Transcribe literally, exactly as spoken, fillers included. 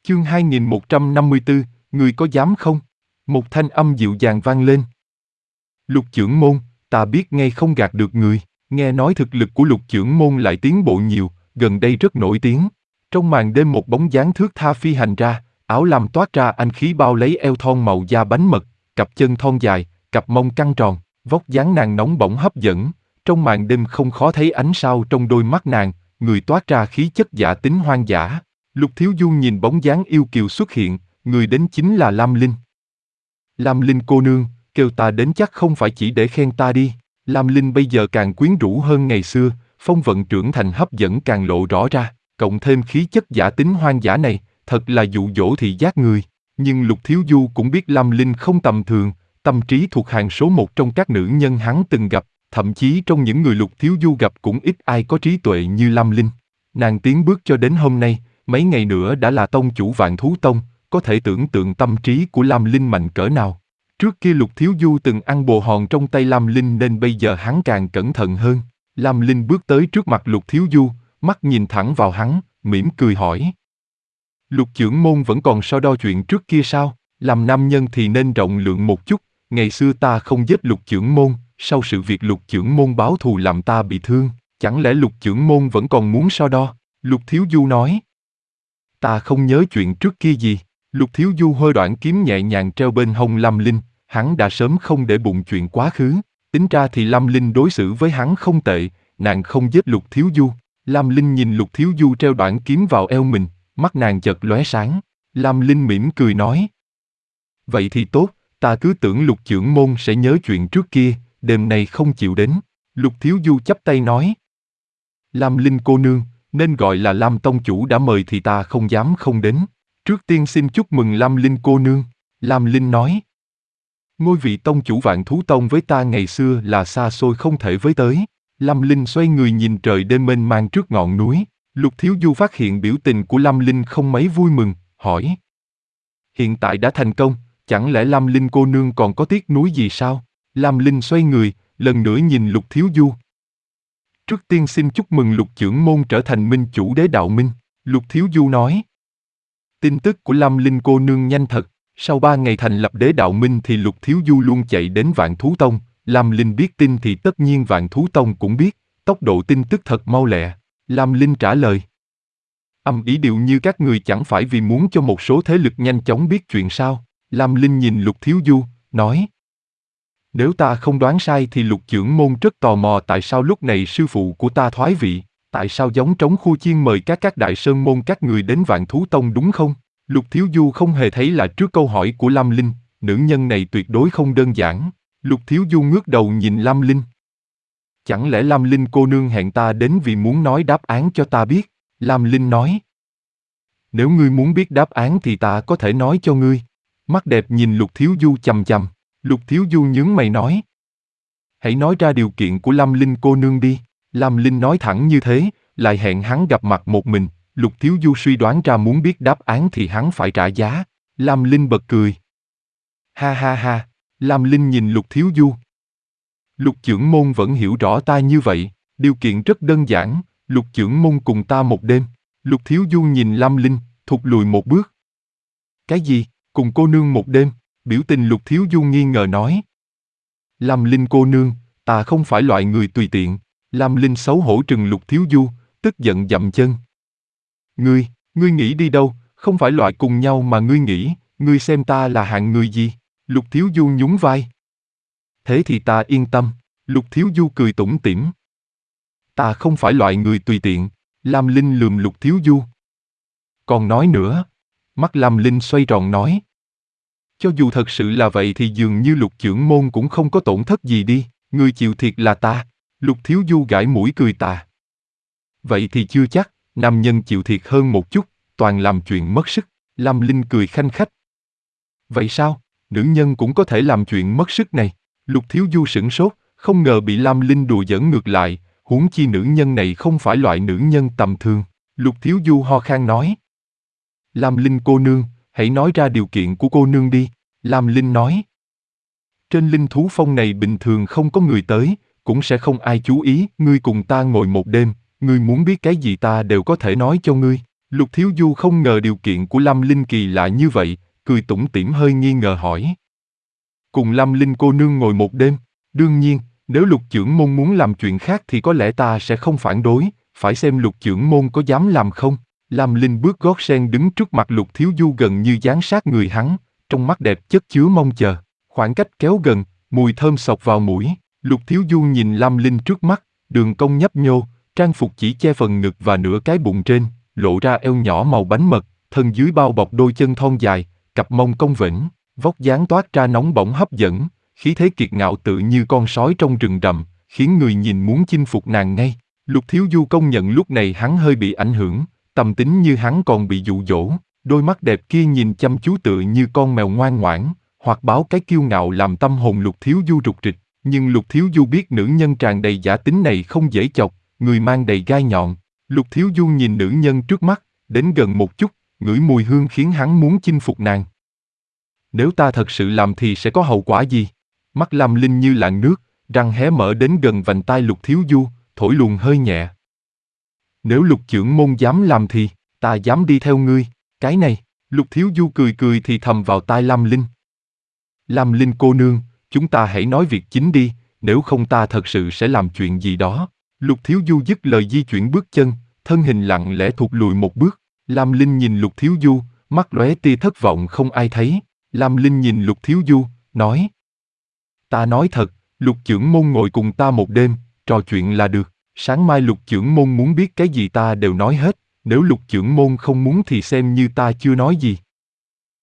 Chương hai nghìn một trăm năm mươi tư, người có dám không? Một thanh âm dịu dàng vang lên. Lục Chưởng Môn, ta biết ngay không gạt được người. Nghe nói thực lực của Lục Chưởng Môn lại tiến bộ nhiều, gần đây rất nổi tiếng. Trong màn đêm một bóng dáng thướt tha phi hành ra, áo lam toát ra anh khí bao lấy eo thon màu da bánh mật, cặp chân thon dài, cặp mông căng tròn, vóc dáng nàng nóng bỏng hấp dẫn. Trong màn đêm không khó thấy ánh sao trong đôi mắt nàng, người toát ra khí chất giả tính hoang dã. Lục Thiếu Du nhìn bóng dáng yêu kiều xuất hiện, người đến chính là Lam Linh. Lam Linh cô nương, kêu ta đến chắc không phải chỉ để khen ta đi. Lam Linh bây giờ càng quyến rũ hơn ngày xưa, phong vận trưởng thành hấp dẫn càng lộ rõ ra, cộng thêm khí chất giả tính hoang dã này, thật là dụ dỗ thị giác người. Nhưng Lục Thiếu Du cũng biết Lam Linh không tầm thường, tâm trí thuộc hàng số một trong các nữ nhân hắn từng gặp, thậm chí trong những người Lục Thiếu Du gặp cũng ít ai có trí tuệ như Lam Linh. Nàng tiến bước cho đến hôm nay, mấy ngày nữa đã là tông chủ Vạn Thú Tông, có thể tưởng tượng tâm trí của Lam Linh mạnh cỡ nào. Trước kia Lục Thiếu Du từng ăn bồ hòn trong tay Lam Linh nên bây giờ hắn càng cẩn thận hơn. Lam Linh bước tới trước mặt Lục Thiếu Du, mắt nhìn thẳng vào hắn, mỉm cười hỏi. Lục Chưởng Môn vẫn còn so đo chuyện trước kia sao? Làm nam nhân thì nên rộng lượng một chút, ngày xưa ta không giết Lục Chưởng Môn, sau sự việc Lục Chưởng Môn báo thù làm ta bị thương, chẳng lẽ Lục Chưởng Môn vẫn còn muốn so đo? Lục Thiếu Du nói. Ta không nhớ chuyện trước kia gì. Lục Thiếu Du hơi đoạn kiếm nhẹ nhàng treo bên hông Lam Linh, hắn đã sớm không để bụng chuyện quá khứ. Tính ra thì Lam Linh đối xử với hắn không tệ, nàng không giết Lục Thiếu Du. Lam Linh nhìn Lục Thiếu Du treo đoạn kiếm vào eo mình, mắt nàng chợt lóe sáng. Lam Linh mỉm cười nói. Vậy thì tốt, ta cứ tưởng Lục Chưởng Môn sẽ nhớ chuyện trước kia, đêm nay không chịu đến. Lục Thiếu Du chắp tay nói. Lam Linh cô nương, nên gọi là Lam Tông Chủ đã mời thì ta không dám không đến. Trước tiên xin chúc mừng Lam Linh cô nương. Lam Linh nói. Ngôi vị Tông Chủ Vạn Thú Tông với ta ngày xưa là xa xôi không thể với tới. Lam Linh xoay người nhìn trời đêm mênh mang trước ngọn núi. Lục Thiếu Du phát hiện biểu tình của Lam Linh không mấy vui mừng, hỏi. Hiện tại đã thành công, chẳng lẽ Lam Linh cô nương còn có tiếc nuối gì sao? Lam Linh xoay người, lần nữa nhìn Lục Thiếu Du. Trước tiên xin chúc mừng Lục Chưởng Môn trở thành minh chủ Đế Đạo Minh. Lục Thiếu Du nói. Tin tức của Lam Linh cô nương nhanh thật, sau ba ngày thành lập Đế Đạo Minh thì Lục Thiếu Du luôn chạy đến Vạn Thú Tông. Lam Linh biết tin thì tất nhiên Vạn Thú Tông cũng biết, tốc độ tin tức thật mau lẹ. Lam Linh trả lời. Âm ý điệu như các người chẳng phải vì muốn cho một số thế lực nhanh chóng biết chuyện sao? Lam Linh nhìn Lục Thiếu Du, nói. Nếu ta không đoán sai thì Lục Chưởng Môn rất tò mò tại sao lúc này sư phụ của ta thoái vị, tại sao giống trống khu chiên mời các các đại sơn môn các người đến Vạn Thú Tông đúng không? Lục Thiếu Du không hề thấy là trước câu hỏi của Lam Linh, nữ nhân này tuyệt đối không đơn giản. Lục Thiếu Du ngước đầu nhìn Lam Linh. Chẳng lẽ Lam Linh cô nương hẹn ta đến vì muốn nói đáp án cho ta biết? Lam Linh nói. Nếu ngươi muốn biết đáp án thì ta có thể nói cho ngươi. Mắt đẹp nhìn Lục Thiếu Du chằm chằm. Lục Thiếu Du nhướng mày nói. Hãy nói ra điều kiện của Lam Linh cô nương đi. Lam Linh nói thẳng như thế, lại hẹn hắn gặp mặt một mình. Lục Thiếu Du suy đoán ra muốn biết đáp án thì hắn phải trả giá. Lam Linh bật cười. Ha ha ha, Lam Linh nhìn Lục Thiếu Du. Lục Chưởng Môn vẫn hiểu rõ ta như vậy, điều kiện rất đơn giản, Lục Chưởng Môn cùng ta một đêm. Lục Thiếu Du nhìn Lam Linh, thụt lùi một bước. Cái gì, cùng cô nương một đêm? Biểu tình Lục Thiếu Du nghi ngờ nói. Lam Linh cô nương, ta không phải loại người tùy tiện. Lam Linh xấu hổ trừng Lục Thiếu Du, tức giận dậm chân. Ngươi, ngươi nghĩ đi đâu, không phải loại cùng nhau mà ngươi nghĩ, ngươi xem ta là hạng người gì? Lục Thiếu Du nhún vai. Thế thì ta yên tâm. Lục Thiếu Du cười tủm tỉm. Ta không phải loại người tùy tiện. Lam Linh lườm Lục Thiếu Du. Còn nói nữa. Mắt Lam Linh xoay tròn nói. Cho dù thật sự là vậy thì dường như Lục Chưởng Môn cũng không có tổn thất gì đi. Người chịu thiệt là ta. Lục Thiếu Du gãi mũi cười tà. Vậy thì chưa chắc. Nam nhân chịu thiệt hơn một chút, toàn làm chuyện mất sức. Lam Linh cười khanh khách. Vậy sao? Nữ nhân cũng có thể làm chuyện mất sức này. Lục Thiếu Du sửng sốt, không ngờ bị Lam Linh đùa giỡn ngược lại, huống chi nữ nhân này không phải loại nữ nhân tầm thường. Lục Thiếu Du ho khan nói. Lam Linh cô nương, hãy nói ra điều kiện của cô nương đi. Lam Linh nói. Trên linh thú phong này bình thường không có người tới, cũng sẽ không ai chú ý, ngươi cùng ta ngồi một đêm, ngươi muốn biết cái gì ta đều có thể nói cho ngươi. Lục Thiếu Du không ngờ điều kiện của Lâm Linh kỳ lạ như vậy, cười tủm tỉm hơi nghi ngờ hỏi. Cùng Lâm Linh cô nương ngồi một đêm, đương nhiên, nếu Lục Chưởng Môn muốn làm chuyện khác thì có lẽ ta sẽ không phản đối, phải xem Lục Chưởng Môn có dám làm không. Lâm Linh bước gót sen đứng trước mặt Lục Thiếu Du gần như dán sát người hắn, trong mắt đẹp chất chứa mong chờ. Khoảng cách kéo gần, mùi thơm xộc vào mũi, Lục Thiếu Du nhìn Lâm Linh trước mắt, đường cong nhấp nhô, trang phục chỉ che phần ngực và nửa cái bụng trên, lộ ra eo nhỏ màu bánh mật, thân dưới bao bọc đôi chân thon dài, cặp mông cong vểnh, vóc dáng toát ra nóng bỏng hấp dẫn, khí thế kiệt ngạo tự như con sói trong rừng rậm, khiến người nhìn muốn chinh phục nàng ngay. Lục Thiếu Du công nhận lúc này hắn hơi bị ảnh hưởng, tâm tính như hắn còn bị dụ dỗ, đôi mắt đẹp kia nhìn chăm chú tựa như con mèo ngoan ngoãn, hoặc báo cái kiêu ngạo làm tâm hồn Lục Thiếu Du rục rịch. Nhưng Lục Thiếu Du biết nữ nhân tràn đầy giả tính này không dễ chọc, người mang đầy gai nhọn. Lục Thiếu Du nhìn nữ nhân trước mắt, đến gần một chút, ngửi mùi hương khiến hắn muốn chinh phục nàng. Nếu ta thật sự làm thì sẽ có hậu quả gì? Mắt Lâm Linh như lạng nước, răng hé mở đến gần vành tai Lục Thiếu Du, thổi luồng hơi nhẹ. Nếu Lục Chưởng Môn dám làm thì, ta dám đi theo ngươi, cái này. Lục Thiếu Du cười cười thì thầm vào tai Lâm Linh. Lâm Linh cô nương, chúng ta hãy nói việc chính đi, nếu không ta thật sự sẽ làm chuyện gì đó. Lục Thiếu Du dứt lời di chuyển bước chân, thân hình lặng lẽ thụt lùi một bước. Lâm Linh nhìn Lục Thiếu Du, mắt lóe tia thất vọng không ai thấy. Lâm Linh nhìn Lục Thiếu Du, nói. Ta nói thật, Lục Chưởng Môn ngồi cùng ta một đêm, trò chuyện là được. Sáng mai Lục Chưởng Môn muốn biết cái gì ta đều nói hết. Nếu Lục Chưởng Môn không muốn thì xem như ta chưa nói gì.